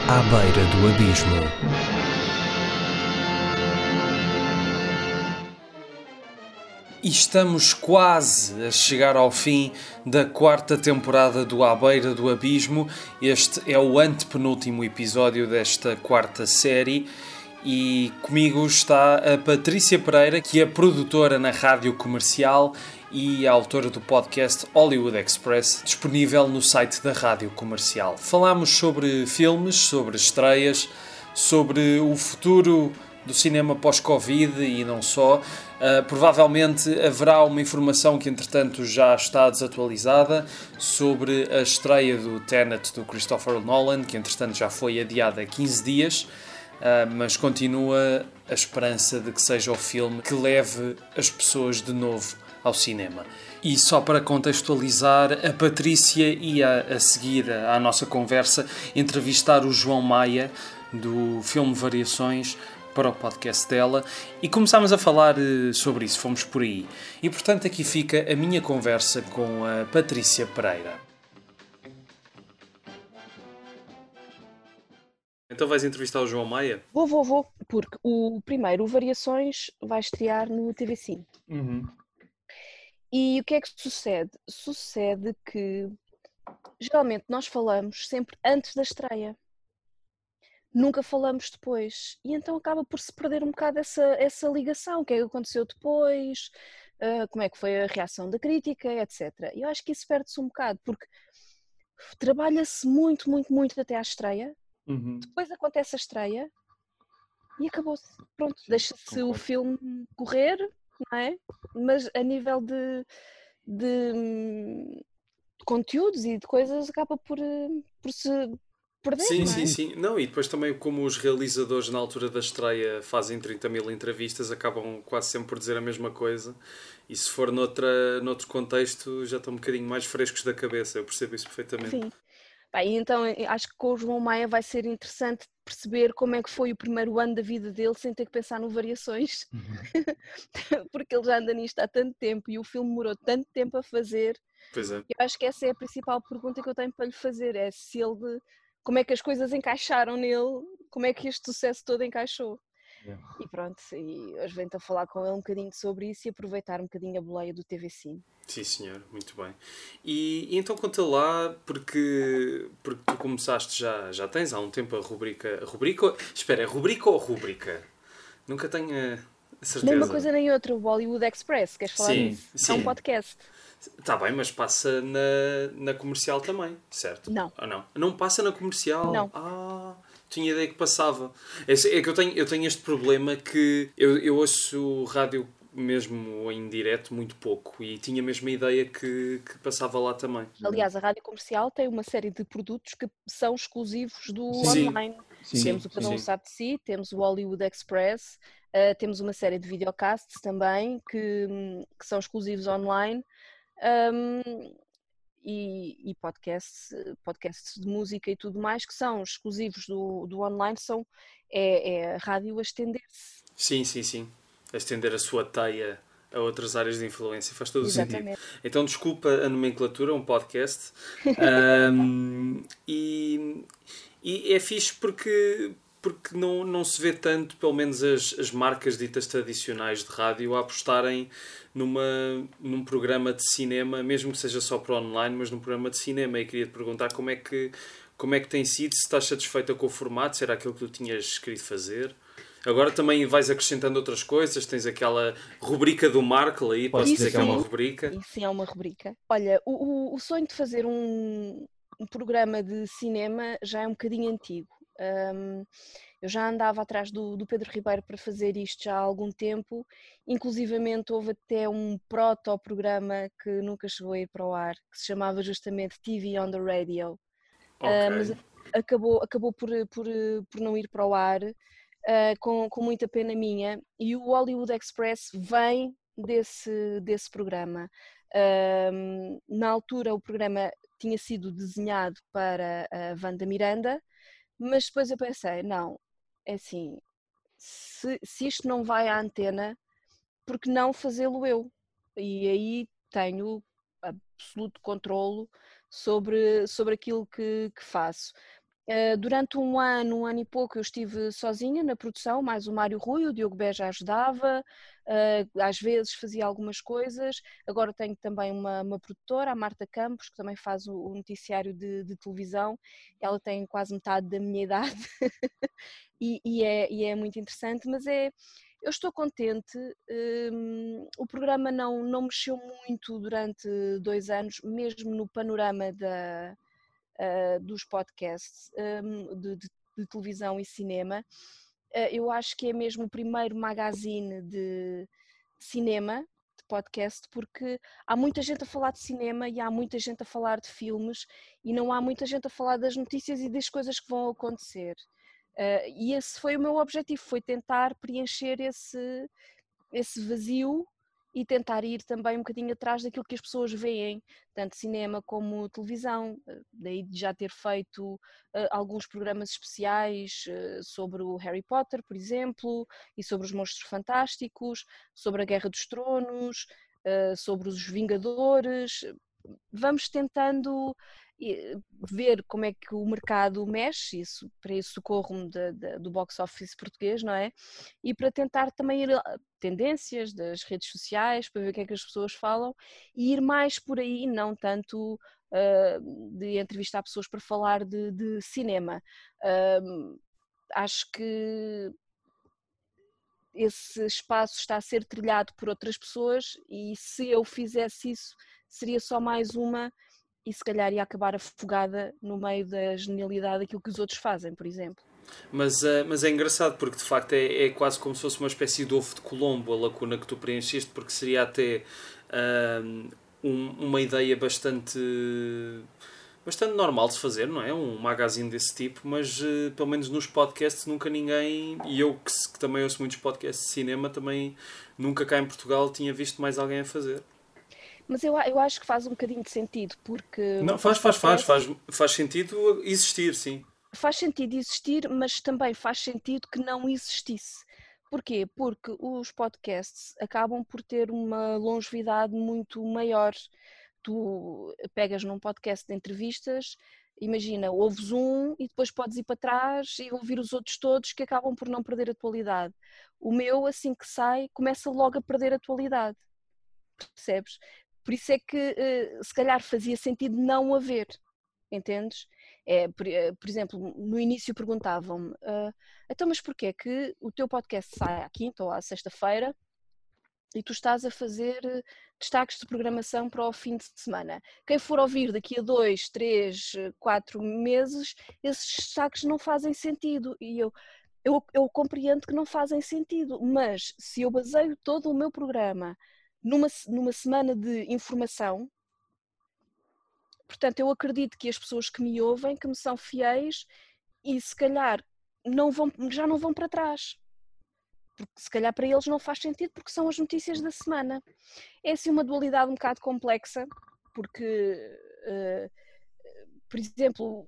À beira do abismo. E estamos quase a chegar ao fim da quarta temporada do À Beira do Abismo. Este é o antepenúltimo episódio desta quarta série. E comigo está a Patrícia Pereira, que é produtora na Rádio Comercial e a autora do podcast Hollywood Express, disponível no site da Rádio Comercial. Falámos sobre filmes, sobre estreias, sobre o futuro do cinema pós-Covid e não só. Provavelmente haverá uma informação que entretanto já está desatualizada sobre a estreia do Tenet do Christopher Nolan, que entretanto já foi adiada há 15 dias. Mas continua a esperança de que seja o filme que leve as pessoas de novo ao cinema. E só para contextualizar, a Patrícia ia a seguir à nossa conversa entrevistar o João Maia do filme Variações para o podcast dela e começámos a falar sobre isso, fomos por aí. E portanto aqui fica a minha conversa com a Patrícia Pereira. Então vais entrevistar o João Maia? Vou, porque o primeiro, o Variações, vai estrear no TV5. E o que é que sucede? Sucede que, geralmente, nós falamos sempre antes da estreia. Nunca falamos depois. E então acaba por se perder um bocado essa ligação. O que é que aconteceu depois? Como é que foi a reação da crítica, etc. E eu acho que isso perde-se um bocado, porque trabalha-se muito, muito, muito até à estreia. Depois acontece a estreia e acabou-se. Pronto, deixa-se o filme correr, não é? Mas a nível de conteúdos e de coisas acaba por se perder, Sim, não é? sim. Não, e depois também como os realizadores na altura da estreia fazem 30 mil entrevistas, acabam quase sempre por dizer a mesma coisa. E se for noutro contexto, já estão um bocadinho mais frescos da cabeça. Eu percebo isso perfeitamente. Sim. Bem, então acho que com o João Maia vai ser interessante perceber como é que foi o primeiro ano da vida dele sem ter que pensar no Variações. Porque ele já anda nisto há tanto tempo e o filme demorou tanto tempo a fazer. Pois é. Eu acho que essa é a principal pergunta que eu tenho para lhe fazer, é se ele, como é que as coisas encaixaram nele, como é que este sucesso todo encaixou. E pronto, e hoje venho-te a falar com ele um bocadinho sobre isso e aproveitar um bocadinho a boleia do TV5. Sim, senhor, muito bem. E então conta lá, porque tu começaste já tens há um tempo a rubrica. Espera, é rubrica ou rúbrica? Nunca tenho a certeza. Nem uma coisa nem outra, o Hollywood Express, queres falar disso? É um podcast. Está bem, mas passa na comercial também, certo? Não. Ou não? Não passa na comercial? Não. Tinha ideia que passava. É que eu tenho este problema que eu ouço rádio mesmo em direto muito pouco e tinha mesmo a ideia que passava lá também. Aliás, a Rádio Comercial tem uma série de produtos que são exclusivos do online. Temos o Cada Um Sabe de Si, temos o Hollywood Express, temos uma série de videocasts também que são exclusivos online. E podcasts de música e tudo mais que são exclusivos do online, é a rádio a estender-se. Sim. A estender a sua teia a outras áreas de influência. Faz todo o Exatamente. sentido. Então, desculpa a nomenclatura, um podcast. E é fixe porque não se vê tanto, pelo menos as marcas ditas tradicionais de rádio, a apostarem num programa de cinema, mesmo que seja só para online, mas num programa de cinema. E queria te perguntar como é que tem sido, se estás satisfeita com o formato, se era aquilo que tu tinhas querido fazer. Agora também vais acrescentando outras coisas, tens aquela rubrica do Marco aí, posso dizer que é uma rubrica? Sim, é uma rubrica. Olha, o sonho de fazer um programa de cinema já é um bocadinho antigo. Eu já andava atrás do Pedro Ribeiro para fazer isto já há algum tempo, inclusivamente houve até um proto-programa que nunca chegou a ir para o ar, que se chamava justamente TV on the Radio, mas acabou por não ir para o ar, com muita pena minha, e o Hollywood Express vem desse programa. Na altura o programa tinha sido desenhado para a Wanda Miranda, mas depois eu pensei, não, é assim, se isto não vai à antena, por que não fazê-lo eu? E aí tenho absoluto controlo sobre aquilo que faço. Durante um ano e pouco eu estive sozinha na produção, mais o Mário Rui, o Diogo Beja ajudava, às vezes fazia algumas coisas. Agora tenho também uma produtora, a Marta Campos, que também faz o noticiário de televisão. Ela tem quase metade da minha idade e é muito interessante, mas eu estou contente. O programa não mexeu muito durante 2 anos, mesmo no panorama dos podcasts de televisão e cinema. Eu acho que é mesmo o primeiro magazine de cinema, de podcast, porque há muita gente a falar de cinema e há muita gente a falar de filmes e não há muita gente a falar das notícias e das coisas que vão acontecer. E esse foi o meu objetivo, foi tentar preencher esse vazio e tentar ir também um bocadinho atrás daquilo que as pessoas veem, tanto cinema como televisão, daí de já ter feito alguns programas especiais sobre o Harry Potter, por exemplo, e sobre os Monstros Fantásticos, sobre a Guerra dos Tronos, sobre os Vingadores. Vamos tentando ver como é que o mercado mexe, para isso socorro-me do box office português, não é? E para tentar também ir a tendências das redes sociais, para ver o que é que as pessoas falam e ir mais por aí, não tanto de entrevistar pessoas para falar de cinema. Acho que esse espaço está a ser trilhado por outras pessoas e se eu fizesse isso seria só mais uma e se calhar ia acabar afogada no meio da genialidade daquilo que os outros fazem, por exemplo. Mas é engraçado porque de facto é quase como se fosse uma espécie de ovo de Colombo a lacuna que tu preencheste, porque seria até uma ideia bastante normal de se fazer, não é? Um magazine desse tipo, mas pelo menos nos podcasts nunca ninguém, e eu que também ouço muitos podcasts de cinema, também nunca cá em Portugal tinha visto mais alguém a fazer. Mas eu acho que faz um bocadinho de sentido, porque Não, faz sentido existir, sim. faz sentido existir, mas também faz sentido que não existisse. Porquê? Porque os podcasts acabam por ter uma longevidade muito maior. Tu pegas num podcast de entrevistas, imagina, ouves um e depois podes ir para trás e ouvir os outros todos que acabam por não perder atualidade. O meu, assim que sai, começa logo a perder atualidade. Percebes? Por isso é que se calhar fazia sentido não haver, entendes? Por exemplo, no início perguntavam-me então mas porquê é que o teu podcast sai à quinta ou à sexta-feira e tu estás a fazer destaques de programação para o fim de semana? Quem for ouvir daqui a 2, 3, 4 meses, esses destaques não fazem sentido e eu compreendo que não fazem sentido, mas se eu baseio todo o meu programa numa semana de informação, portanto eu acredito que as pessoas que me ouvem, que me são fiéis e se calhar já não vão para trás, porque se calhar para eles não faz sentido porque são as notícias da semana. É assim uma dualidade um bocado complexa, porque por exemplo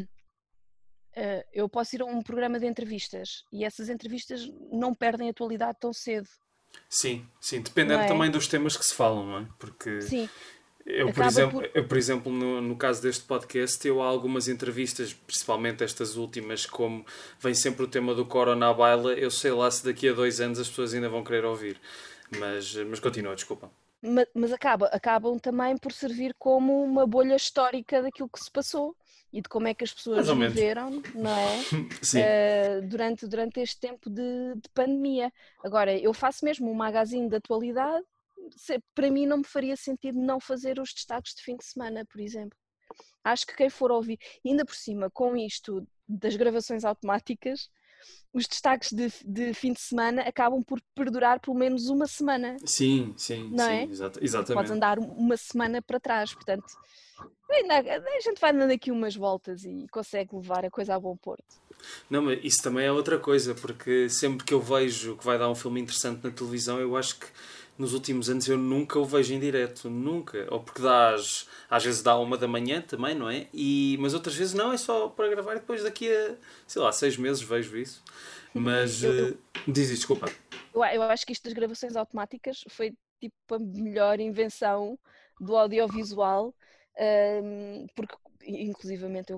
eu posso ir a um programa de entrevistas e essas entrevistas não perdem atualidade tão cedo. Sim, Não dependendo é? também dos temas que se falam, não é? Porque Sim, por exemplo no caso deste podcast, eu há algumas entrevistas, principalmente estas últimas, como vem sempre o tema do Corona à baila, eu sei lá se daqui a 2 anos as pessoas ainda vão querer ouvir. Mas continua, desculpa. mas acabam também por servir como uma bolha histórica daquilo que se passou e de como é que as pessoas Mais ou menos. viveram, não é? Sim. Durante este tempo de pandemia. Agora, eu faço mesmo um magazine de atualidade, para mim não me faria sentido não fazer os destaques de fim de semana, por exemplo. Acho que quem for ouvir, ainda por cima, com isto das gravações automáticas, os destaques de fim de semana acabam por perdurar pelo menos uma semana, Sim, não é? Porque podes exatamente. andar uma semana para trás, portanto, a gente vai dando aqui umas voltas e consegue levar a coisa a bom porto. Não, mas isso também é outra coisa, porque sempre que eu vejo que vai dar um filme interessante na televisão, eu acho que nos últimos anos eu nunca o vejo em direto, nunca. Ou porque às vezes dá 1 da manhã também, não é? Mas outras vezes não, é só para gravar e depois daqui a, sei lá, 6 meses vejo isso. Mas, diz isto, desculpa. Eu acho que isto das gravações automáticas foi tipo a melhor invenção do audiovisual, porque inclusivamente eu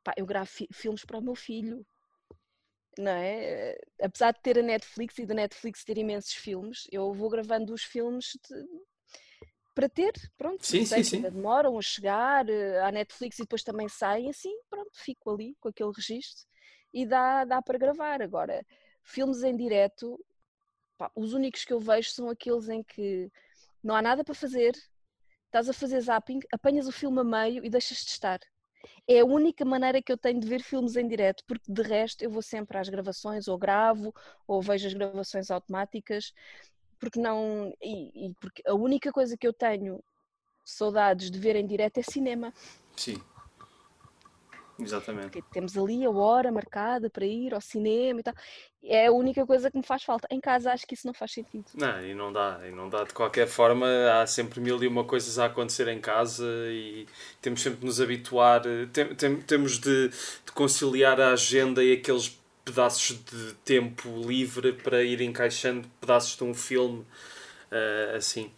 pá, eu gravo filmes para o meu filho, não é? Apesar de ter a Netflix e da Netflix ter imensos filmes, eu vou gravando os filmes para ter, pronto, Sim, sim, sei que sim. ainda demoram a chegar à Netflix e depois também saem assim, pronto, fico ali com aquele registro e dá para gravar. Agora, filmes em direto, pá, os únicos que eu vejo são aqueles em que não há nada para fazer, estás a fazer zapping, apanhas o filme a meio e deixas de estar. É a única maneira que eu tenho de ver filmes em direto, porque de resto eu vou sempre às gravações, ou gravo, ou vejo as gravações automáticas, porque não. E porque a única coisa que eu tenho saudades de ver em direto é cinema. Sim, exatamente. Porque temos ali a hora marcada para ir ao cinema e tal. É a única coisa que me faz falta. Em casa acho que isso não faz sentido. Não, e não dá de qualquer forma, há sempre mil e uma coisas a acontecer em casa e temos sempre de nos habituar, temos de conciliar a agenda e aqueles pedaços de tempo livre para ir encaixando pedaços de um filme, assim.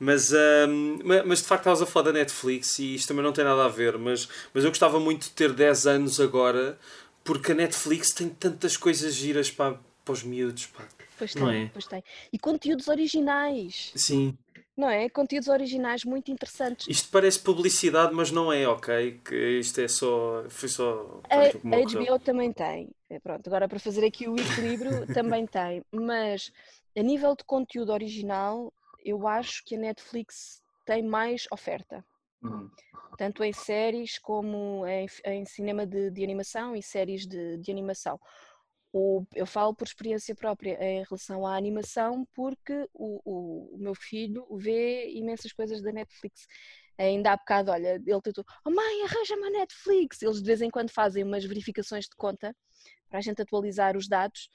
Mas de facto estavas a falar da Netflix e isto também não tem nada a ver, mas eu gostava muito de ter 10 anos agora porque a Netflix tem tantas coisas giras para os miúdos, pá. Pois Não tem, é? pois tem. E conteúdos originais, Sim. não é? Conteúdos originais muito interessantes. Isto parece publicidade, mas não é, ok? Que isto é só. Foi só. Pronto, como A ocorreu. HBO também tem. Pronto, agora para fazer aqui o equilíbrio também tem. Mas a nível de conteúdo original, eu acho que a Netflix tem mais oferta. Tanto em séries como em cinema de animação e séries de animação. Eu falo por experiência própria em relação à animação, porque o meu filho vê imensas coisas da Netflix. Ainda há bocado, olha, ele tentou, oh mãe, arranja-me a Netflix. Eles de vez em quando fazem umas verificações de conta para a gente atualizar os dados.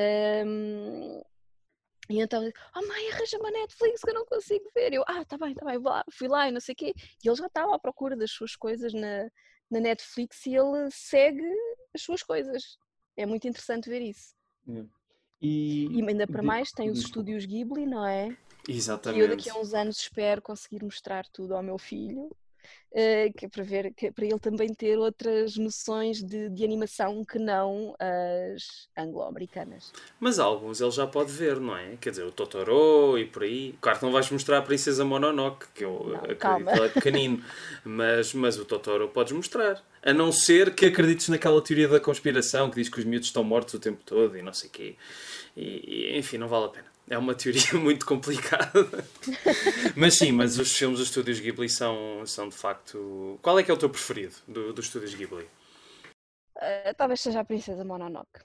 E então, oh mãe, arranja-me a Netflix que eu não consigo ver. Eu, tá bem, fui lá e não sei o quê. E ele já estava à procura das suas coisas na Netflix e ele segue as suas coisas. É muito interessante ver isso. E E. ainda para mais tem os Desculpa. estúdios Ghibli, não é? Que eu daqui a Exatamente. uns anos espero conseguir mostrar tudo ao meu filho, que é para ver, que é para ele também ter outras noções de animação que não as anglo-americanas. Mas alguns ele já pode ver, não é? Quer dizer, o Totoro e por aí. Claro que não vais mostrar a Princesa Mononoke, que eu Não, acredito calma. que ele é pequenino. Mas o Totoro podes mostrar. A não ser que acredites naquela teoria da conspiração que diz que os miúdos estão mortos o tempo todo e não sei o quê. Enfim, não vale a pena. É uma teoria muito complicada. Mas sim, mas os filmes dos estúdios Ghibli são de facto. Qual é que é o teu preferido dos estúdios Ghibli? Talvez seja a Princesa Mononoke.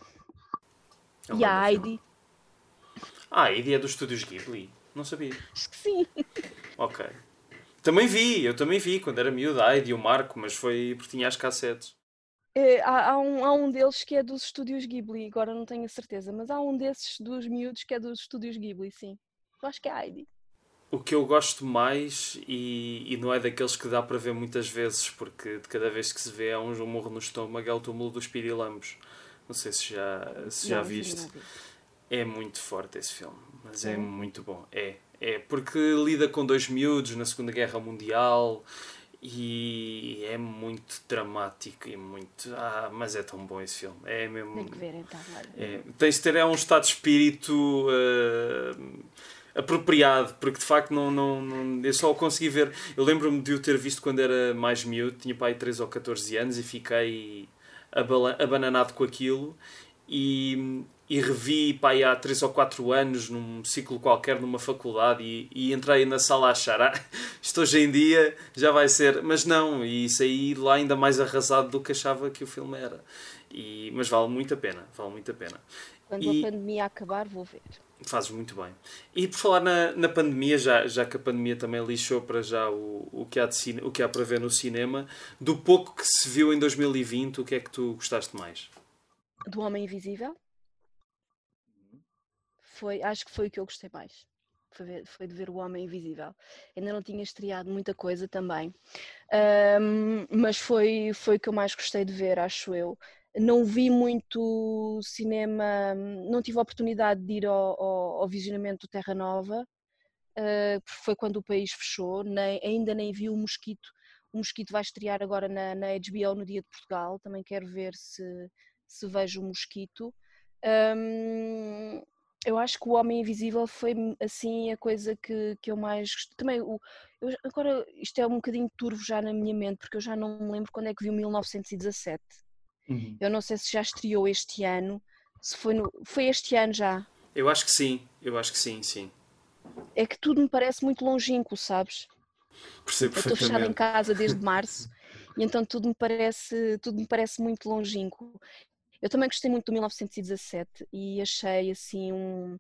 É um E a grande filme. Heidi, Ah, e é dos estúdios Ghibli? Não sabia. acho que sim. Ok. Eu também vi quando era miúdo, a Heidi e o Marco, mas foi porque tinha as cassetes. Há um deles que é dos estúdios Ghibli, agora não tenho a certeza, mas há um desses dos miúdos que é dos estúdios Ghibli, sim. Eu acho que é a Heidi. O que eu gosto mais, e não é daqueles que dá para ver muitas vezes, porque de cada vez que se vê é um murro no estômago, é o túmulo dos Pirilambos. Não sei se já Não, esse ainda viste. não vi. É muito forte esse filme, mas é É? muito bom. É porque lida com dois miúdos na Segunda Guerra Mundial e é muito dramático e muito. Mas é tão bom esse filme. É mesmo. Tenho que ver então, olha. Tens de ter um estado de espírito apropriado, porque de facto eu só o consegui ver. Eu lembro-me de o ter visto quando era mais miúdo, tinha pai 13 ou 14 anos e fiquei abananado com aquilo e revi pai há 3 ou 4 anos num ciclo qualquer numa faculdade e entrei na sala a achar isto hoje em dia já vai ser, mas não, e saí lá ainda mais arrasado do que achava que o filme era. Mas vale muito a pena, vale muito a pena. Quando a E pandemia acabar, vou ver. fazes muito bem. E por falar na pandemia, já que a pandemia também lixou para já o que há para ver no cinema, do pouco que se viu em 2020, o que é que tu gostaste mais? Do Homem Invisível, acho que foi o que eu gostei mais. Foi de ver o Homem Invisível. Ainda não tinha estreado muita coisa também. Mas foi o que eu mais gostei de ver, acho eu. Não vi muito cinema, não tive a oportunidade de ir ao visionamento do Terra Nova, porque foi quando o país fechou, ainda nem vi o o Mosquito vai estrear agora na HBO no Dia de Portugal, também quero ver se vejo o Mosquito. Eu acho que o Homem Invisível foi assim a coisa que eu mais gostei. Também, agora isto é um bocadinho turvo já na minha mente, porque eu já não me lembro quando é que vi o 1917. Eu não sei se já estreou este ano, se foi este ano já. Eu acho que sim, sim. É que tudo me parece muito longínquo, sabes? Percebo Eu estou fechada em perfeitamente. casa desde março e então tudo me parece muito longínquo. Eu também gostei muito do 1917 e achei assim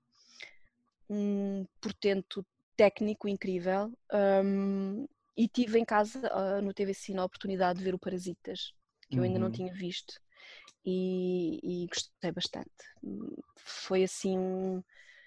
um portento técnico incrível. E tive em casa no TV Cine a oportunidade de ver o Parasitas, que eu ainda não tinha visto, e gostei bastante. Foi assim,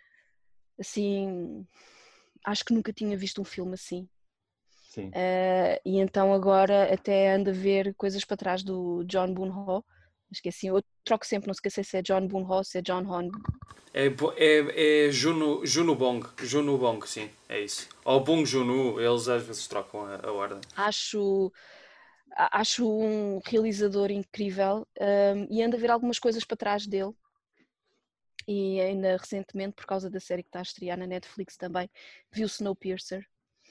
acho que nunca tinha visto um filme assim. Sim. E então agora até ando a ver coisas para trás do John Boon-ho. Esqueci, eu troco sempre, não esqueci se é John Boon-ho ou se é John Hon. É Juno Bong. Juno Bong, sim, é isso. Ou Bong Juno, eles às vezes trocam a ordem. Acho um realizador incrível, e ando a ver algumas coisas para trás dele. E ainda recentemente, por causa da série que está a estrear na Netflix também, vi o Snowpiercer.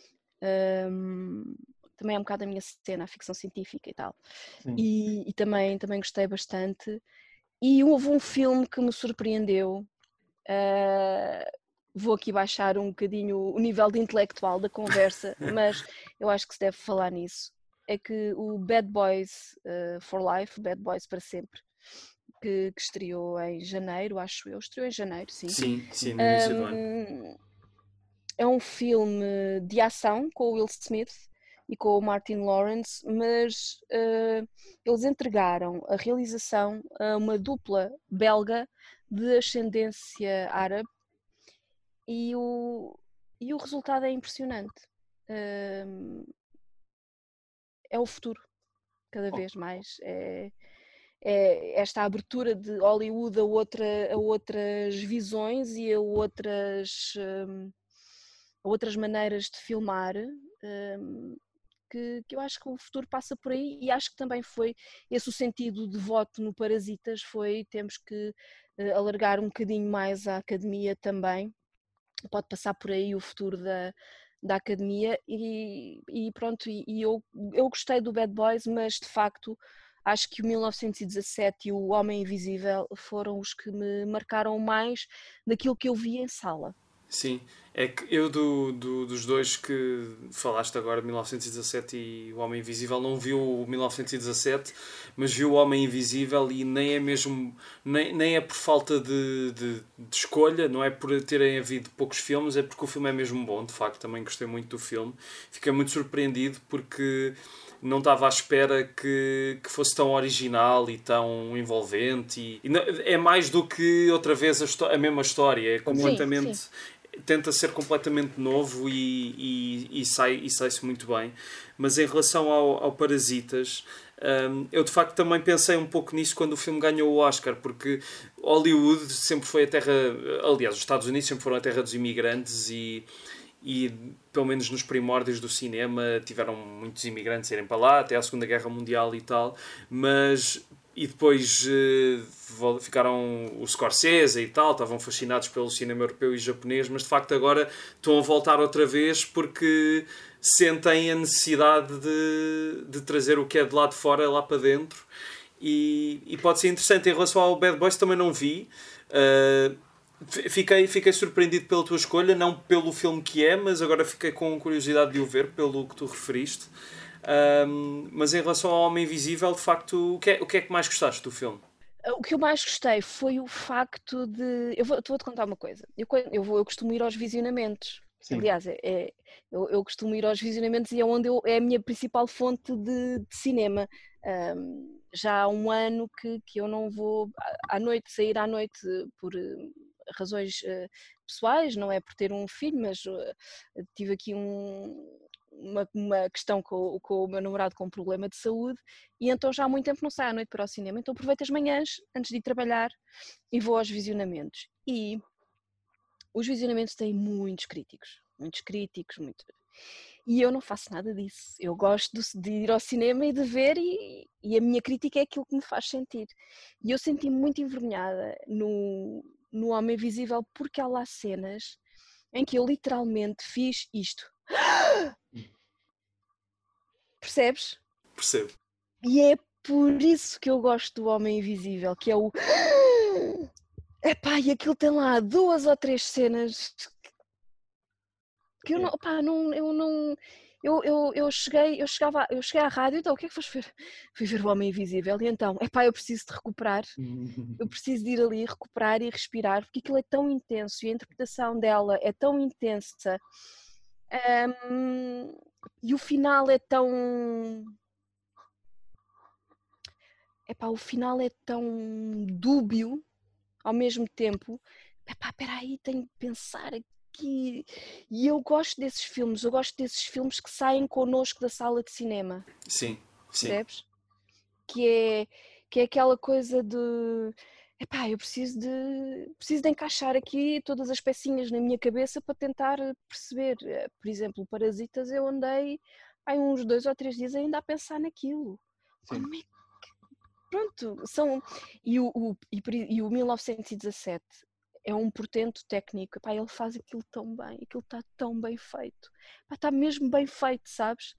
Também é um bocado a minha cena, a ficção científica e tal. Sim. E também gostei bastante. E houve um filme que me surpreendeu. Vou aqui baixar um bocadinho o nível de intelectual da conversa, mas eu acho que se deve falar nisso. É que o Bad Boys for Life, Bad Boys para sempre, que estreou em janeiro, acho eu, estreou em janeiro, sim. Sim, sim, no início do ano. É um filme de ação com o Will Smith e com o Martin Lawrence, mas eles entregaram a realização a uma dupla belga de ascendência árabe e o resultado é impressionante. É o futuro, cada vez mais. É esta abertura de Hollywood a outras visões e a outras maneiras de filmar, que eu acho que o futuro passa por aí, e acho que também foi esse o sentido de voto no Parasitas, foi temos que alargar um bocadinho mais a academia também, pode passar por aí o futuro da academia, e pronto, e eu gostei do Bad Boys, mas de facto acho que o 1917 e o Homem Invisível foram os que me marcaram mais daquilo que eu vi em sala. Sim, é que eu dos dois que falaste agora, 1917 e O Homem Invisível, não vi o 1917, mas vi O Homem Invisível e nem é mesmo, nem é por falta de escolha, não é por terem havido poucos filmes, é porque o filme é mesmo bom, de facto, também gostei muito do filme. Fiquei muito surpreendido porque não estava à espera que fosse tão original e tão envolvente é mais do que outra vez a mesma história, é Sim, sim. completamente, tenta ser completamente novo e sai-se muito bem. Mas em relação ao Parasitas, eu de facto também pensei um pouco nisso quando o filme ganhou o Oscar, porque Hollywood sempre foi a terra, aliás, os Estados Unidos sempre foram a terra dos imigrantes e pelo menos nos primórdios do cinema tiveram muitos imigrantes a irem para lá até à Segunda Guerra Mundial e tal, mas e depois ficaram o Scorsese e tal, estavam fascinados pelo cinema europeu e japonês, mas de facto agora estão a voltar outra vez porque sentem a necessidade de trazer o que é de lá de fora lá para dentro, e pode ser interessante. Em relação ao Bad Boys também não vi. Fiquei surpreendido pela tua escolha, não pelo filme que é, mas agora fiquei com curiosidade de o ver, pelo que tu referiste. Mas em relação ao Homem Invisível, de facto, o que é que mais gostaste do filme? O que eu mais gostei foi o facto de. Vou-te contar uma coisa. Eu costumo ir aos visionamentos. Sim. Aliás, eu costumo ir aos visionamentos e é onde é a minha principal fonte de cinema. Já há um ano que eu não vou à noite, sair à noite por razões pessoais, não é por ter um filho, mas tive aqui uma questão com o meu namorado com um problema de saúde, e então já há muito tempo não saio à noite para o cinema, então aproveito as manhãs antes de ir trabalhar e vou aos visionamentos. E os visionamentos têm muitos críticos, muito. E eu não faço nada disso. Eu gosto de ir ao cinema e de ver, e a minha crítica é aquilo que me faz sentir. E eu senti-me muito envergonhada no Homem Invisível, porque há lá cenas em que eu literalmente fiz isto. Percebes? Percebo. E é por isso que eu gosto do Homem Invisível, que é o... Epá, e aquilo tem lá 2 ou 3 cenas que eu não, pá, não, eu não, eu cheguei à rádio, então o que é que foste ver? Fui ver o Homem Invisível, e então, epá, eu preciso de recuperar, eu preciso de ir ali recuperar e respirar, porque aquilo é tão intenso e a interpretação dela é tão intensa, e o final é tão, epá, o final é tão dúbio ao mesmo tempo. Epá, peraí, tenho de pensar aqui. E eu gosto desses filmes, eu gosto desses filmes que saem connosco da sala de cinema, Sim, sim. percebes? Que é, que é aquela coisa de, epá, eu preciso de encaixar aqui todas as pecinhas na minha cabeça para tentar perceber. Por exemplo, Parasitas, eu andei há uns 2 ou 3 dias ainda a pensar naquilo. Sim. Como é que, pronto, são... E o 1917 é um portento técnico. Epá, ele faz aquilo tão bem, aquilo está tão bem feito. Epá, está mesmo bem feito, sabes?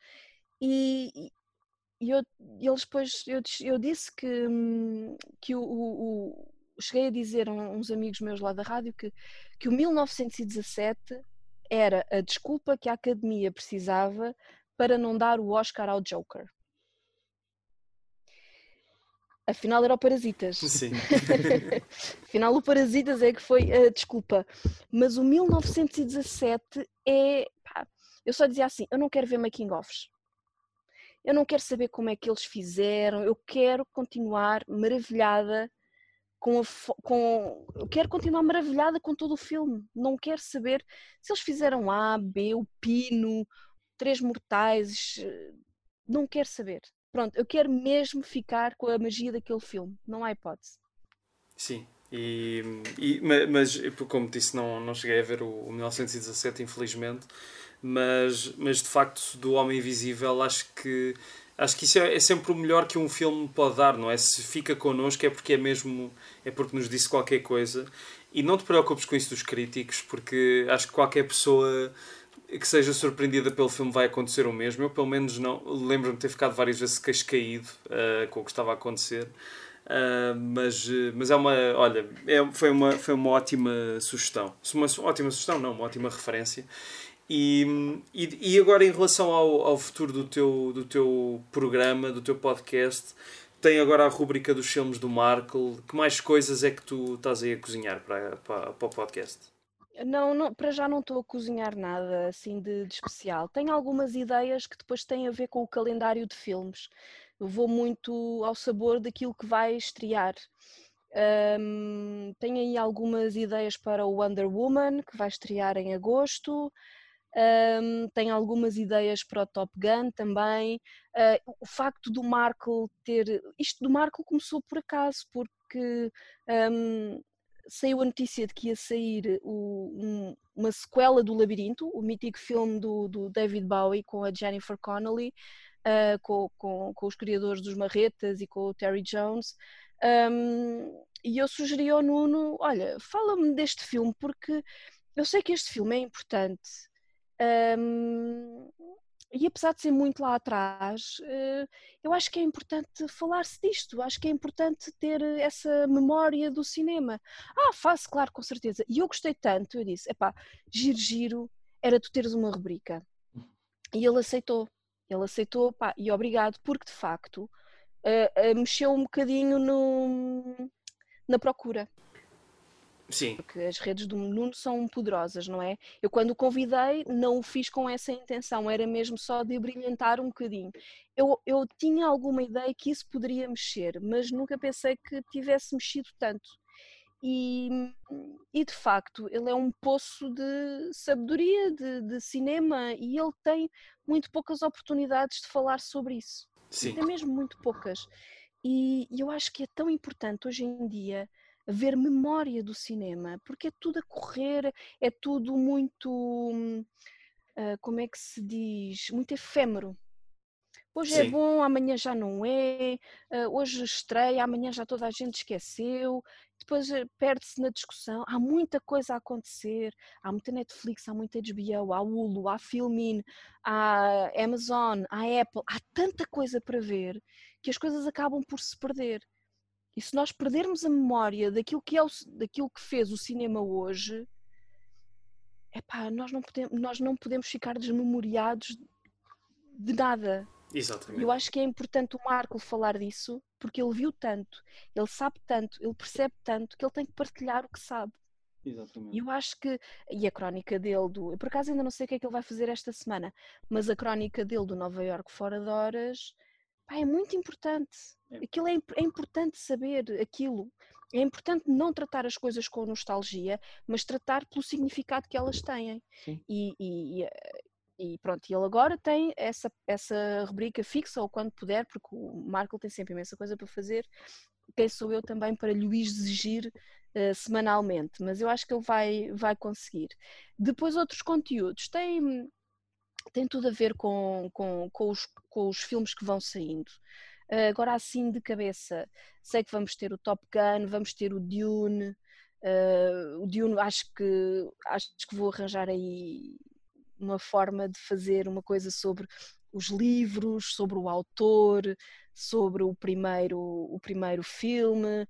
E eles depois, eu disse que cheguei a dizer a uns amigos meus lá da rádio que o 1917 era a desculpa que a Academia precisava para não dar o Oscar ao Joker. Afinal era o Parasitas. Sim. Afinal o Parasitas é que foi a desculpa. Mas o 1917 é... Pá, eu só dizia assim, eu não quero ver making-offs. Eu não quero saber como é que eles fizeram. Eu quero continuar maravilhada eu quero continuar maravilhada com todo o filme. Não quero saber se eles fizeram A, B, o Pino, Três Mortais. Não quero saber. Pronto, eu quero mesmo ficar com a magia daquele filme. Não há hipótese. Sim. Mas como disse, não cheguei a ver o 1917, infelizmente. Mas de facto, do Homem Invisível, acho que isso é sempre o melhor que um filme pode dar, não é? Se fica connosco é porque é porque nos disse qualquer coisa. E não te preocupes com isso dos críticos, porque acho que qualquer pessoa que seja surpreendida pelo filme vai acontecer o mesmo. Eu pelo menos não lembro-me de ter ficado várias vezes queixo caído com o que estava a acontecer. Mas é uma, olha, foi uma ótima sugestão. Uma ótima sugestão, não, uma ótima referência. E agora em relação ao futuro do teu programa, do teu podcast, tem agora a rúbrica dos filmes do Markle. Que mais coisas é que tu estás aí a cozinhar para o podcast? Não, para já não estou a cozinhar nada assim de especial. Tenho algumas ideias que depois têm a ver com o calendário de filmes. Eu vou muito ao sabor daquilo que vai estrear. Tenho aí algumas ideias para o Wonder Woman, que vai estrear em agosto. Tenho algumas ideias para o Top Gun também. O facto do Markle ter... Isto do Markle começou por acaso, porque saiu a notícia de que ia sair uma sequela do Labirinto, o mítico filme do David Bowie com a Jennifer Connelly, com os criadores dos Marretas e com o Terry Jones. E eu sugeri ao Nuno, olha, fala-me deste filme, porque eu sei que este filme é importante. E apesar de ser muito lá atrás, eu acho que é importante falar-se disto, acho que é importante ter essa memória do cinema. Faço, claro, com certeza. E eu gostei tanto, eu disse, epá, giro, era tu teres uma rubrica. E ele aceitou, pá, e obrigado, porque de facto mexeu um bocadinho na procura. Sim, Porque as redes do Nuno são poderosas, não é? Eu quando o convidei não o fiz com essa intenção, era mesmo só de brilhantar um bocadinho. Eu tinha alguma ideia que isso poderia mexer, mas nunca pensei que tivesse mexido tanto. E de facto, ele é um poço de sabedoria, de cinema, e ele tem muito poucas oportunidades de falar sobre isso. sim, Tem mesmo muito poucas. E eu acho que é tão importante hoje em dia haver memória do cinema, porque é tudo a correr, é tudo muito como é que se diz? Muito efêmero. Hoje é Sim, bom, amanhã já não é, hoje estreia, amanhã já toda a gente esqueceu, depois perde-se na discussão. Há muita coisa a acontecer, há muita Netflix, há muita HBO, há Hulu, há Filmin, há Amazon, há Apple, há tanta coisa para ver que as coisas acabam por se perder. E se nós perdermos a memória daquilo que, daquilo que fez o cinema hoje, epá, nós não podemos ficar desmemoriados de nada. E eu exatamente. acho que é importante o Marco falar disso, porque ele viu tanto, ele sabe tanto, ele percebe tanto, que ele tem que partilhar o que sabe. E Exatamente. eu acho que, e a crónica dele eu por acaso ainda não sei o que é que ele vai fazer esta semana, mas a crónica dele do Nova Iorque fora de horas, pá, é muito importante. É. Aquilo é importante saber aquilo. É importante não tratar as coisas com nostalgia, mas tratar pelo significado que elas têm. Sim. E pronto, e ele agora tem essa rubrica fixa, ou quando puder, porque o Marco tem sempre imensa coisa para fazer. Quem sou eu também para lhe exigir semanalmente, mas eu acho que ele vai conseguir. Depois, outros conteúdos tem tudo a ver com os filmes que vão saindo. Agora, assim de cabeça, sei que vamos ter o Top Gun, vamos ter o Dune. O Dune, acho que vou arranjar aí uma forma de fazer uma coisa sobre os livros, sobre o autor, sobre o primeiro filme.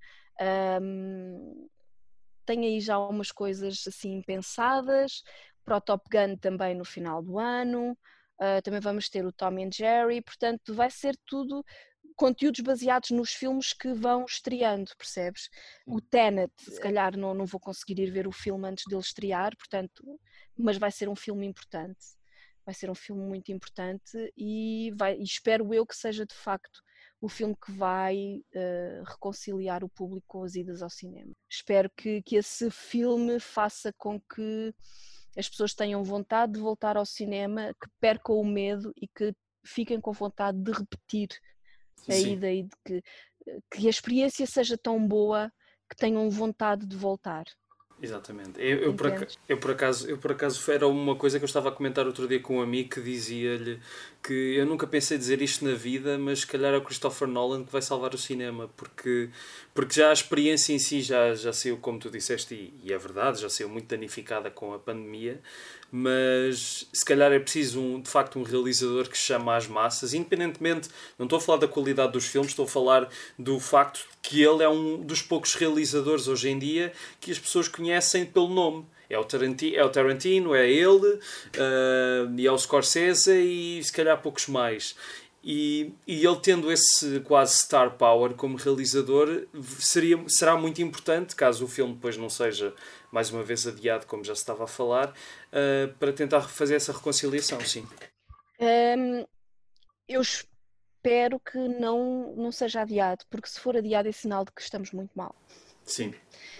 Um, Tenho aí já umas coisas assim pensadas para o Top Gun também no final do ano. Também vamos ter o Tom and Jerry, portanto vai ser tudo conteúdos baseados nos filmes que vão estreando, percebes? O Sim. Tenet, se calhar não vou conseguir ir ver o filme antes dele estrear, portanto, mas vai ser um filme importante. Vai ser um filme muito importante e espero eu que seja de facto o filme que vai reconciliar o público com as idas ao cinema. Espero que esse filme faça com que as pessoas tenham vontade de voltar ao cinema, que percam o medo e que fiquem com vontade de repetir a Sim. ida e de que a experiência seja tão boa que tenham vontade de voltar. Exatamente. Entendes? Eu por acaso era uma coisa que eu estava a comentar outro dia com um amigo que dizia-lhe que eu nunca pensei dizer isto na vida, mas se calhar é o Christopher Nolan que vai salvar o cinema, porque já a experiência em si já saiu, como tu disseste, e é verdade, já saiu muito danificada com a pandemia, mas se calhar é preciso de facto um realizador que chama às massas, independentemente, não estou a falar da qualidade dos filmes, estou a falar do facto que ele é um dos poucos realizadores hoje em dia que as pessoas conhecem pelo nome. É o Tarantino, é ele, e é o Scorsese e se calhar poucos mais. E ele tendo esse quase star power como realizador será muito importante, caso o filme depois não seja mais uma vez adiado, como já se estava a falar, para tentar fazer essa reconciliação, sim. Um, eu espero que não seja adiado, porque se for adiado é sinal de que estamos muito mal. Sim.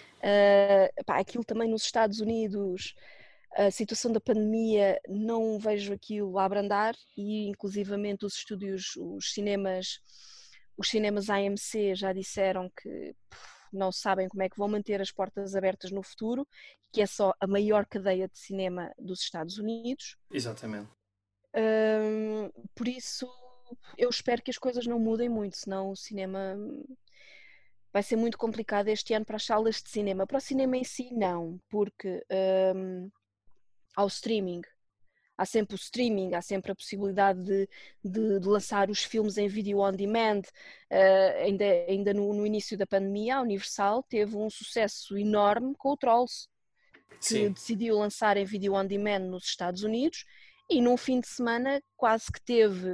Aquilo também nos Estados Unidos, a situação da pandemia, não vejo aquilo a abrandar e inclusivamente os cinemas AMC já disseram que não sabem como é que vão manter as portas abertas no futuro, que é só a maior cadeia de cinema dos Estados Unidos. Exatamente. Por isso, eu espero que as coisas não mudem muito, senão o cinema vai ser muito complicado este ano para as salas de cinema. Para o cinema em si, não, porque há o streaming. Há sempre o streaming, há sempre a possibilidade de lançar os filmes em vídeo on demand. Ainda no início da pandemia, a Universal teve um sucesso enorme com o Trolls, que Sim. decidiu lançar em vídeo on demand nos Estados Unidos e num fim de semana quase que teve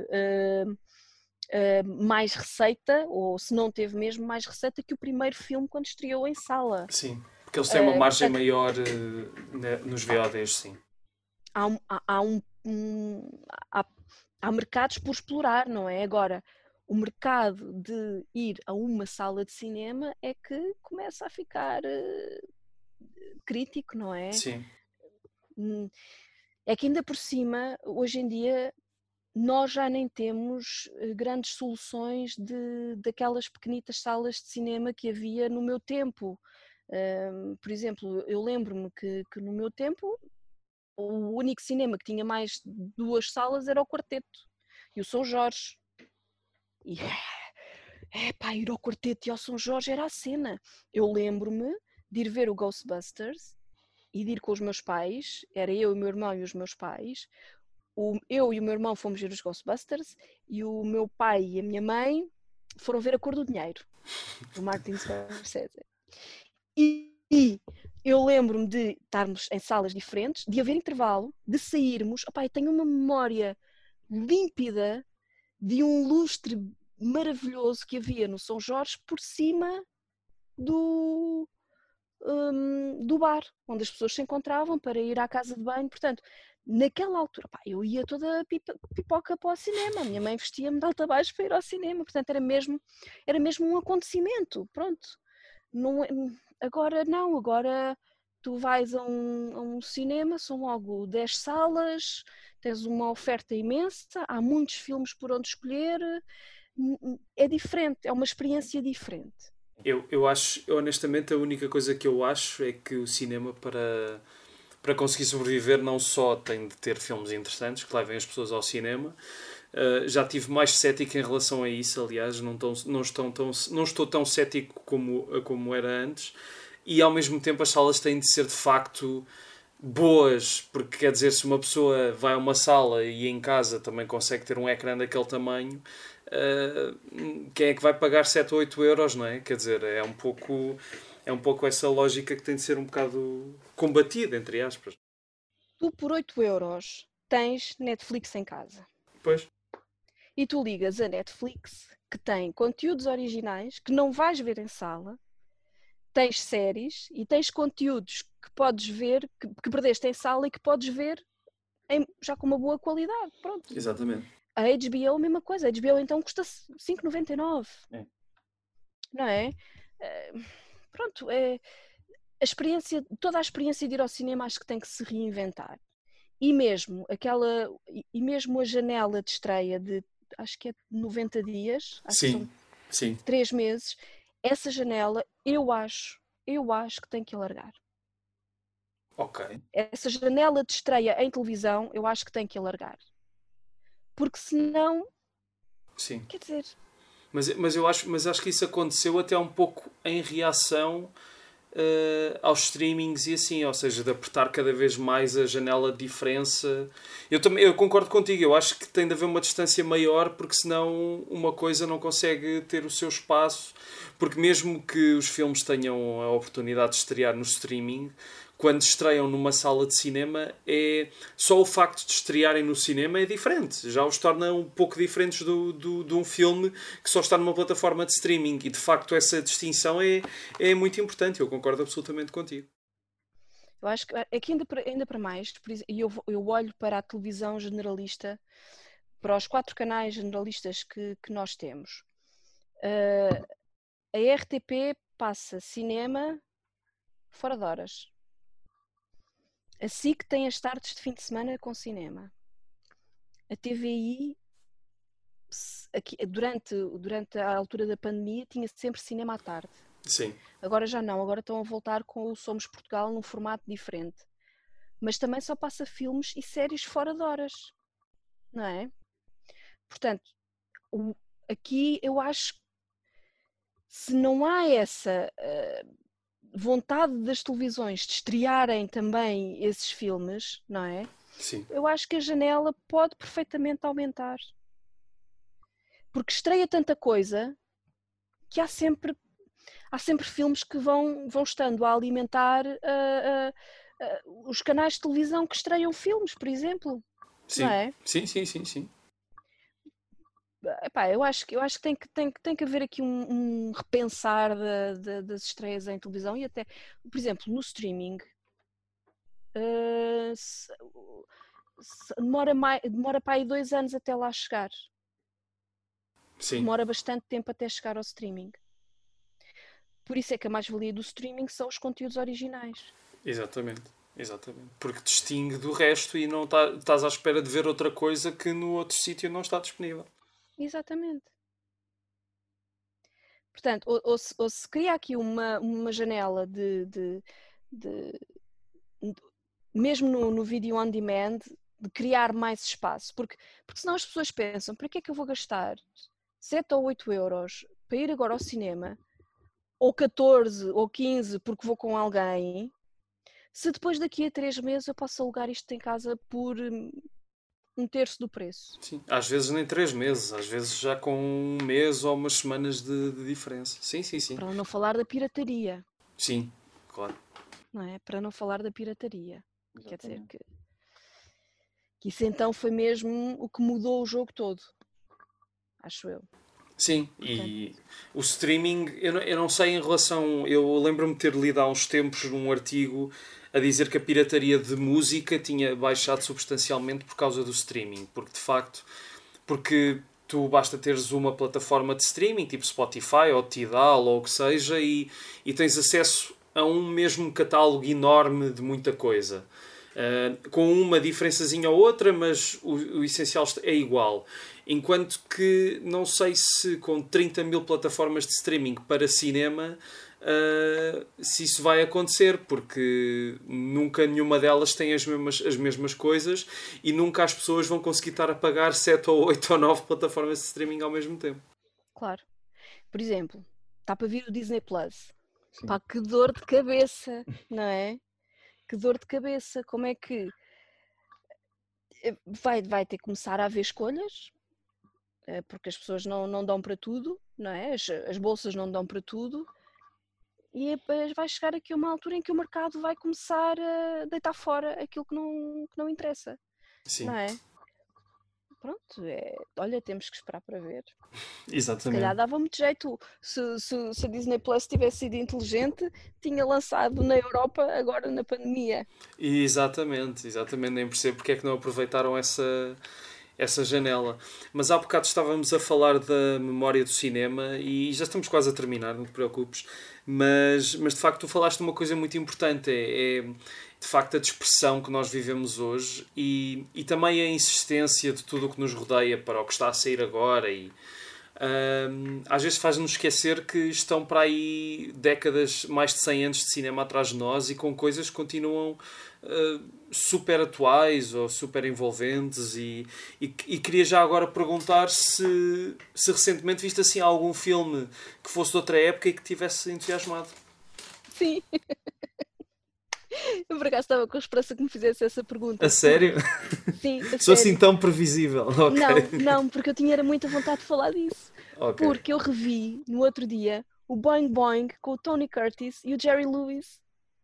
mais receita, ou se não teve mesmo mais receita que o primeiro filme quando estreou em sala. Sim. Porque eles têm uma margem Portanto, maior nos VODs, sim. há, há, há, há mercados por explorar, não é? Agora, o mercado de ir a uma sala de cinema é que começa a ficar crítico, não é? Sim. É que ainda por cima, hoje em dia, nós já nem temos grandes soluções daquelas pequenitas salas de cinema que havia no meu tempo. Por exemplo, eu lembro-me que no meu tempo o único cinema que tinha mais 2 salas era o Quarteto e o São Jorge. E ir ao Quarteto e ao São Jorge era a cena. Eu lembro-me de ir ver o Ghostbusters e de ir com os meus pais, era eu, o meu irmão e os meus pais. Eu e o meu irmão fomos ver os Ghostbusters e o meu pai e a minha mãe foram ver A Cor do Dinheiro, do Martin Scorsese. E eu lembro-me de estarmos em salas diferentes, de haver intervalo, de sairmos. Eu tenho uma memória límpida de um lustre maravilhoso que havia no São Jorge por cima do, do bar, onde as pessoas se encontravam para ir à casa de banho. Portanto, naquela altura, eu ia toda pipoca para o cinema. A minha mãe vestia-me de alta a baixo para ir ao cinema. Portanto, era mesmo um acontecimento. Pronto. Não, agora não, agora tu vais a um cinema, são logo 10 salas, tens uma oferta imensa, há muitos filmes por onde escolher, é diferente, é uma experiência diferente. Eu acho, honestamente, a única coisa que eu acho é que o cinema, para conseguir sobreviver, não só tem de ter filmes interessantes que levem as pessoas ao cinema. Já tive mais cético em relação a isso, aliás, não estou tão cético como era antes, e ao mesmo tempo as salas têm de ser de facto boas, porque quer dizer, se uma pessoa vai a uma sala e em casa também consegue ter um ecrã daquele tamanho, quem é que vai pagar 7 ou 8 euros, não é? Quer dizer, é um pouco essa lógica que tem de ser um bocado combatida, entre aspas. Tu por 8 euros tens Netflix em casa. Pois. E tu ligas a Netflix, que tem conteúdos originais que não vais ver em sala, tens séries e tens conteúdos que podes ver, que perdeste em sala e que podes ver já com uma boa qualidade. Pronto. Exatamente. A HBO, a mesma coisa. A HBO então custa 5,99. Não é? Pronto, toda a experiência de ir ao cinema acho que tem que se reinventar. E mesmo a janela de estreia de, acho que é 90 dias, acho que são 3 meses, essa janela eu acho que tem que alargar. Ok. Essa janela de estreia em televisão eu acho que tem que alargar. Porque senão, Sim. quer dizer... Mas acho que isso aconteceu até um pouco em reação aos streamings e assim, ou seja, de apertar cada vez mais a janela de diferença. Eu concordo contigo, eu acho que tem de haver uma distância maior, porque senão uma coisa não consegue ter o seu espaço, porque mesmo que os filmes tenham a oportunidade de estrear no streaming, quando estreiam numa sala de cinema, só o facto de estrearem no cinema é diferente. Já os torna um pouco diferentes de um filme que só está numa plataforma de streaming. E, de facto, essa distinção é muito importante. Eu concordo absolutamente contigo. Eu acho que aqui ainda para mais, e eu olho para a televisão generalista, para os 4 canais generalistas que nós temos. A RTP passa cinema fora de horas. A SIC tem as tardes de fim de semana com cinema. A TVI, durante a altura da pandemia, tinha sempre cinema à tarde. Sim. Agora já não, agora estão a voltar com o Somos Portugal num formato diferente. Mas também só passa filmes e séries fora de horas. Não é? Portanto, aqui eu acho que se não há essa vontade das televisões de estrearem também esses filmes, não é? Sim. Eu acho que a janela pode perfeitamente aumentar. Porque estreia tanta coisa que há sempre filmes que vão estando a alimentar os canais de televisão que estreiam filmes, por exemplo. Sim. Não é? Sim. Eu acho que tem que haver aqui um repensar das estreias em televisão e até, por exemplo, no streaming demora para aí 2 anos até lá chegar. Sim. Demora bastante tempo até chegar ao streaming. Por isso é que a mais-valia do streaming são os conteúdos originais. Exatamente. Porque distingue do resto e não estás à espera de ver outra coisa que no outro sítio não está disponível. Exatamente. Portanto, ou se cria aqui uma janela mesmo no vídeo on demand, de criar mais espaço, porque senão as pessoas pensam, para que é que eu vou gastar 7 ou 8 euros para ir agora ao cinema, ou 14 ou 15 porque vou com alguém, se depois daqui a 3 meses eu posso alugar isto em casa por um terço do preço. Sim, às vezes nem 3 meses, às vezes já com um mês ou umas semanas de diferença. Sim, sim, sim. Para não falar da pirataria. Sim, claro. Não é? Para não falar da pirataria. Exatamente. Quer dizer que isso então foi mesmo o que mudou o jogo todo. Acho eu. Sim, e o streaming, eu não sei em relação. Eu lembro-me de ter lido há uns tempos um artigo a dizer que a pirataria de música tinha baixado substancialmente por causa do streaming, porque de facto, porque tu basta teres uma plataforma de streaming, tipo Spotify ou Tidal ou o que seja, e tens acesso a um mesmo catálogo enorme de muita coisa. Com uma diferençazinha ou outra, mas o essencial é igual. Enquanto que não sei se com 30 mil plataformas de streaming para cinema se isso vai acontecer, porque nunca nenhuma delas tem as mesmas coisas e nunca as pessoas vão conseguir estar a pagar 7 ou 8 ou 9 plataformas de streaming ao mesmo tempo. Claro. Por exemplo, está para vir o Disney Plus. Pá, que dor de cabeça, não é? Que dor de cabeça. Como é que vai ter que começar a haver escolhas? Porque as pessoas não dão para tudo, não é? As bolsas não dão para tudo. E vai chegar aqui uma altura em que o mercado vai começar a deitar fora aquilo que não interessa. Sim. Não é? Pronto, olha, temos que esperar para ver. Exatamente. Se calhar dava muito jeito se a Disney Plus tivesse sido inteligente, tinha lançado na Europa agora na pandemia. Exatamente, nem percebo porque é que não aproveitaram essa janela. Mas há bocado estávamos a falar da memória do cinema e já estamos quase a terminar, não te preocupes. Mas de facto tu falaste de uma coisa muito importante, é de facto a dispersão que nós vivemos hoje e também a insistência de tudo o que nos rodeia para o que está a sair agora e às vezes faz-nos esquecer que estão para aí décadas, mais de 100 anos de cinema atrás de nós e com coisas que continuam super atuais ou super envolventes e queria já agora perguntar se recentemente viste assim algum filme que fosse de outra época e que tivesse entusiasmado. Sim. Eu por acaso estava com a esperança que me fizesse essa pergunta. A sério? Sim, a Sou sério. assim tão previsível. Okay. Não, porque eu tinha muita vontade de falar disso. Okay. Porque eu revi no outro dia o Boing Boing com o Tony Curtis e o Jerry Lewis.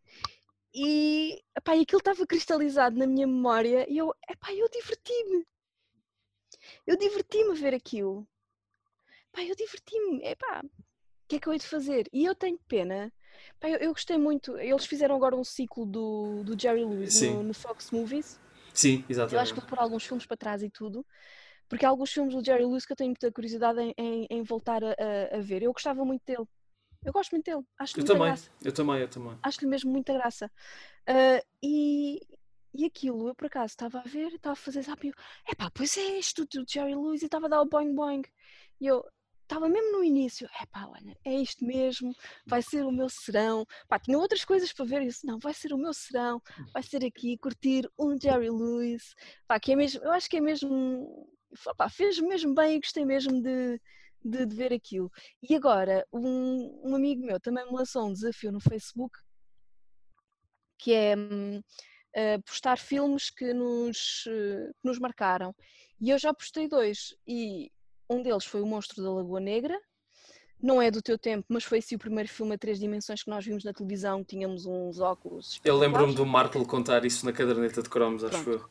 E epá, aquilo estava cristalizado na minha memória e eu diverti-me. Eu diverti-me a ver aquilo. Epá, eu diverti-me. Epá, o que é que eu hei de fazer? E eu tenho pena. Epá, eu gostei muito. Eles fizeram agora um ciclo do Jerry Lewis no Fox Movies. Sim, exatamente. Eu acho que vou pôr alguns filmes para trás e tudo. Porque há alguns filmes do Jerry Lewis que eu tenho muita curiosidade em voltar a ver. Eu gostava muito dele. Eu gosto muito dele. Acho-lhe muita graça. Eu também. Acho-lhe mesmo muita graça. E aquilo, eu por acaso estava a ver, estava a fazer zap. Epá, pois é isto do Jerry Lewis e estava a dar o boing boing. E eu estava mesmo no início. Epá, olha, é isto mesmo. Vai ser o meu serão. Pá, tinha outras coisas para ver. Isso não, vai ser o meu serão. Vai ser aqui, curtir um Jerry Lewis. Pá, que é mesmo, eu acho que é mesmo... Pá, fez mesmo bem e gostei mesmo de ver aquilo. E agora, um amigo meu também me lançou um desafio no Facebook que é postar filmes que nos marcaram. E eu já postei 2 e um deles foi O Monstro da Lagoa Negra. Não é do teu tempo, mas foi assim o primeiro filme a 3 dimensões que nós vimos na televisão, tínhamos uns óculos. Eu lembro-me do Marco contar isso na caderneta de cromos, acho eu.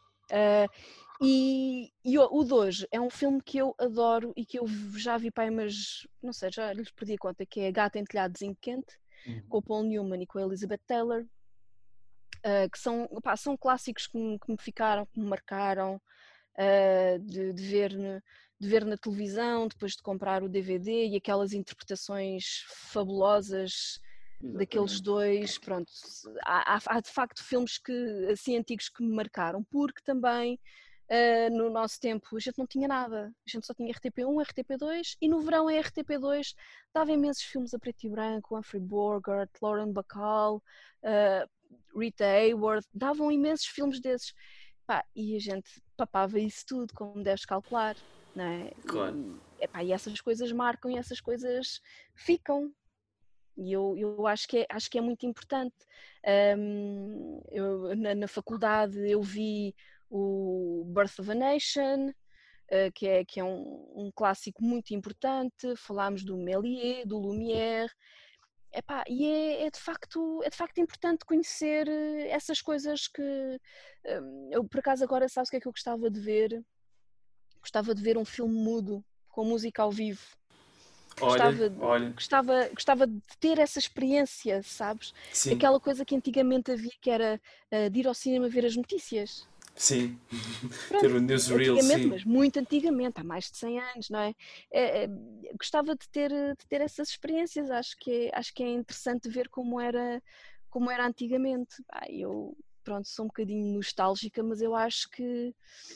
E o de hoje é um filme que eu adoro e que eu já vi para mas não sei, já lhes perdi a conta, que é Gata em Telhado de Zinco Quente, com o Paul Newman e com a Elizabeth Taylor, que são clássicos que me ficaram, que me marcaram, de ver na televisão, depois de comprar o DVD e aquelas interpretações fabulosas. Exatamente. Daqueles dois, pronto, há de facto filmes assim antigos que me marcaram, porque também no nosso tempo a gente não tinha nada, a gente só tinha RTP1, RTP2 e no verão a RTP2 dava imensos filmes a preto e branco, Humphrey Bogart, Lauren Bacall, Rita Hayworth, davam imensos filmes desses. Pá, e a gente papava isso tudo, como deves calcular, não é? Claro. E essas coisas marcam e essas coisas ficam. E eu acho que é muito importante. Eu, na faculdade eu vi o Birth of a Nation, que é um clássico muito importante. Falámos do Méliès, do Lumière. E é de facto importante conhecer essas coisas que eu por acaso agora sabes o que é que eu gostava de ver? Gostava de ver um filme mudo com música ao vivo. Olha. Gostava de ter essa experiência, sabes? Sim. Aquela coisa que antigamente havia, que era de ir ao cinema ver as notícias. Sim. Pronto, Ter o newsreel, sim. mas muito antigamente, há mais de 100 anos, não é? Gostava de ter essas experiências, acho que é interessante ver como era antigamente. Eu, pronto, sou um bocadinho nostálgica, mas eu acho que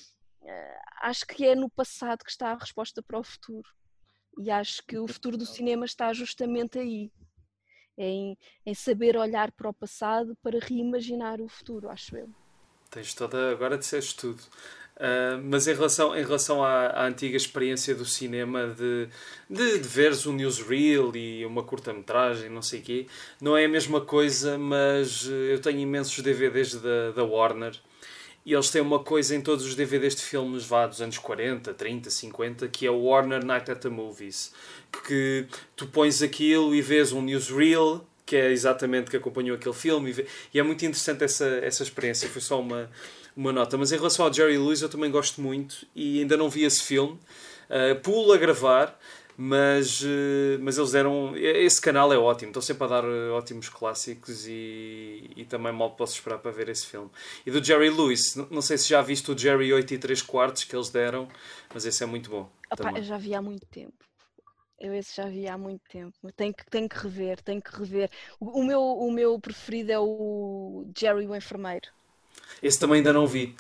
é no passado que está a resposta para o futuro. E acho que o futuro do cinema está justamente aí. Em saber olhar para o passado para reimaginar o futuro, acho eu. Tens toda... Agora disseste tudo. Mas em relação à antiga experiência do cinema de veres um newsreel e uma curta-metragem, não sei o quê, não é a mesma coisa, mas eu tenho imensos DVDs da Warner e eles têm uma coisa em todos os DVDs de filmes dos anos 40, 30, 50, que é o Warner Night at the Movies, que tu pões aquilo e vês um newsreel que é exatamente que acompanhou aquele filme e é muito interessante essa experiência. Foi só uma nota. Mas em relação ao Jerry Lewis eu também gosto muito e ainda não vi esse filme. Pulo a gravar, mas eles deram... Esse canal é ótimo, estão sempre a dar ótimos clássicos e também mal posso esperar para ver esse filme. E do Jerry Lewis, não sei se já viste o Jerry 8 3/4 que eles deram, mas esse é muito bom. Eu já vi há muito tempo. Esse já vi há muito tempo. Tenho que rever. O meu preferido é o Jerry o Enfermeiro. Esse também ainda não vi.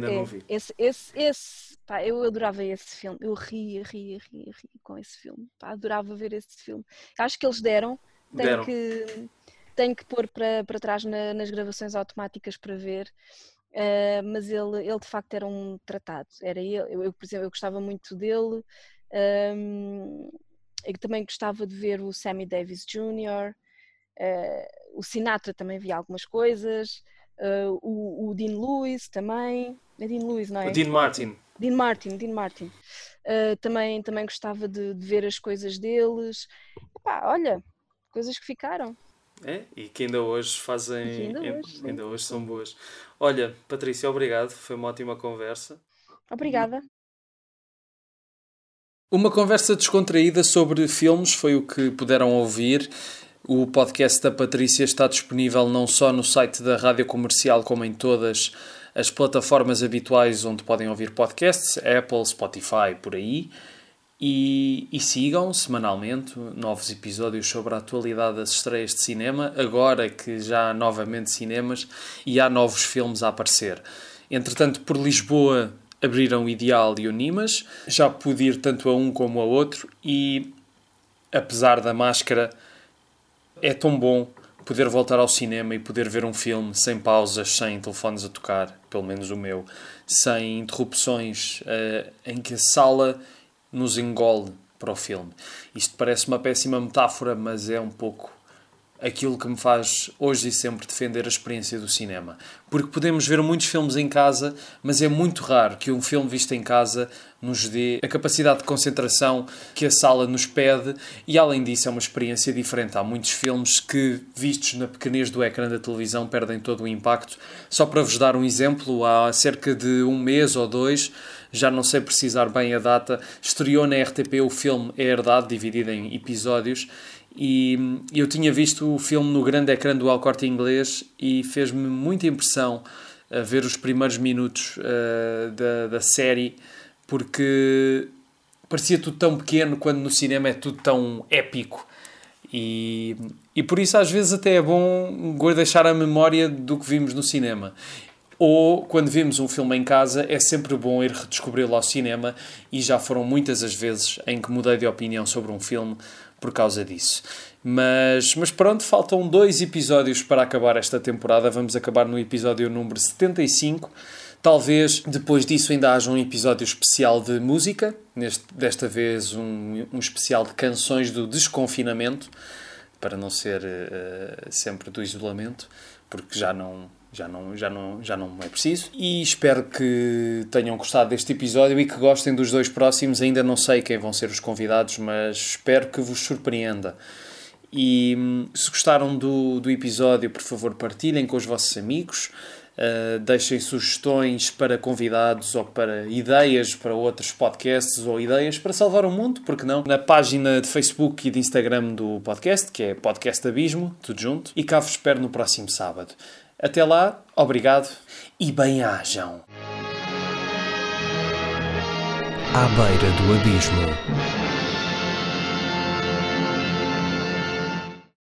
Eu adorava esse filme. Eu ria com esse filme. Adorava ver esse filme. Acho que eles deram. Tenho que pôr para trás nas gravações automáticas para ver. Mas ele de facto era um tratado. Era ele. Por exemplo, eu gostava muito dele. Eu também gostava de ver o Sammy Davis Jr., o Sinatra também vi algumas coisas, o Dean Lewis também. É Dean Lewis, não é? O Dean Martin. Dean Martin. Também gostava de ver as coisas deles. Olha, coisas que ficaram. E que ainda hoje fazem. Ainda hoje são boas. Olha, Patrícia, obrigado. Foi uma ótima conversa. Obrigada. Uma conversa descontraída sobre filmes foi o que puderam ouvir. O podcast da Patrícia está disponível não só no site da Rádio Comercial, como em todas as plataformas habituais onde podem ouvir podcasts, Apple, Spotify, por aí. E sigam semanalmente novos episódios sobre a atualidade das estreias de cinema, agora que já há novamente cinemas e há novos filmes a aparecer. Entretanto, por Lisboa abriram o Ideal e o Nimas, já pude ir tanto a um como a outro e, apesar da máscara, é tão bom poder voltar ao cinema e poder ver um filme sem pausas, sem telefones a tocar, pelo menos o meu, sem interrupções, em que a sala nos engole para o filme. Isto parece uma péssima metáfora, mas é um pouco aquilo que me faz hoje e sempre defender a experiência do cinema. Porque podemos ver muitos filmes em casa, mas é muito raro que um filme visto em casa nos dê a capacidade de concentração que a sala nos pede e, além disso, é uma experiência diferente. Há muitos filmes que, vistos na pequenez do ecrã da televisão, perdem todo o impacto. Só para vos dar um exemplo, há cerca de 1 mês ou 2, já não sei precisar bem a data, estreou na RTP o filme A Herdade, dividido em episódios, e eu tinha visto o filme no grande ecrã do El Corte Inglês e fez-me muita impressão ver os primeiros minutos da série, porque parecia tudo tão pequeno quando no cinema é tudo tão épico. E por isso às vezes até é bom deixar a memória do que vimos no cinema. Ou, quando vimos um filme em casa, é sempre bom ir redescobri-lo ao cinema, e já foram muitas as vezes em que mudei de opinião sobre um filme por causa disso. Mas pronto, faltam 2 episódios para acabar esta temporada. Vamos acabar no episódio número 75. Talvez depois disso ainda haja um episódio especial de música. Desta vez um especial de canções do desconfinamento, para não ser sempre do isolamento, porque já não é preciso. E espero que tenham gostado deste episódio e que gostem dos 2 próximos. Ainda não sei quem vão ser os convidados, mas espero que vos surpreenda. E se gostaram do episódio, por favor, partilhem com os vossos amigos. Deixem sugestões para convidados ou para ideias para outros podcasts ou ideias para salvar o mundo, porque não? Na página de Facebook e de Instagram do podcast, que é Podcast Abismo, tudo junto. E cá vos espero no próximo sábado. Até lá, obrigado e bem-ajam. À beira do abismo.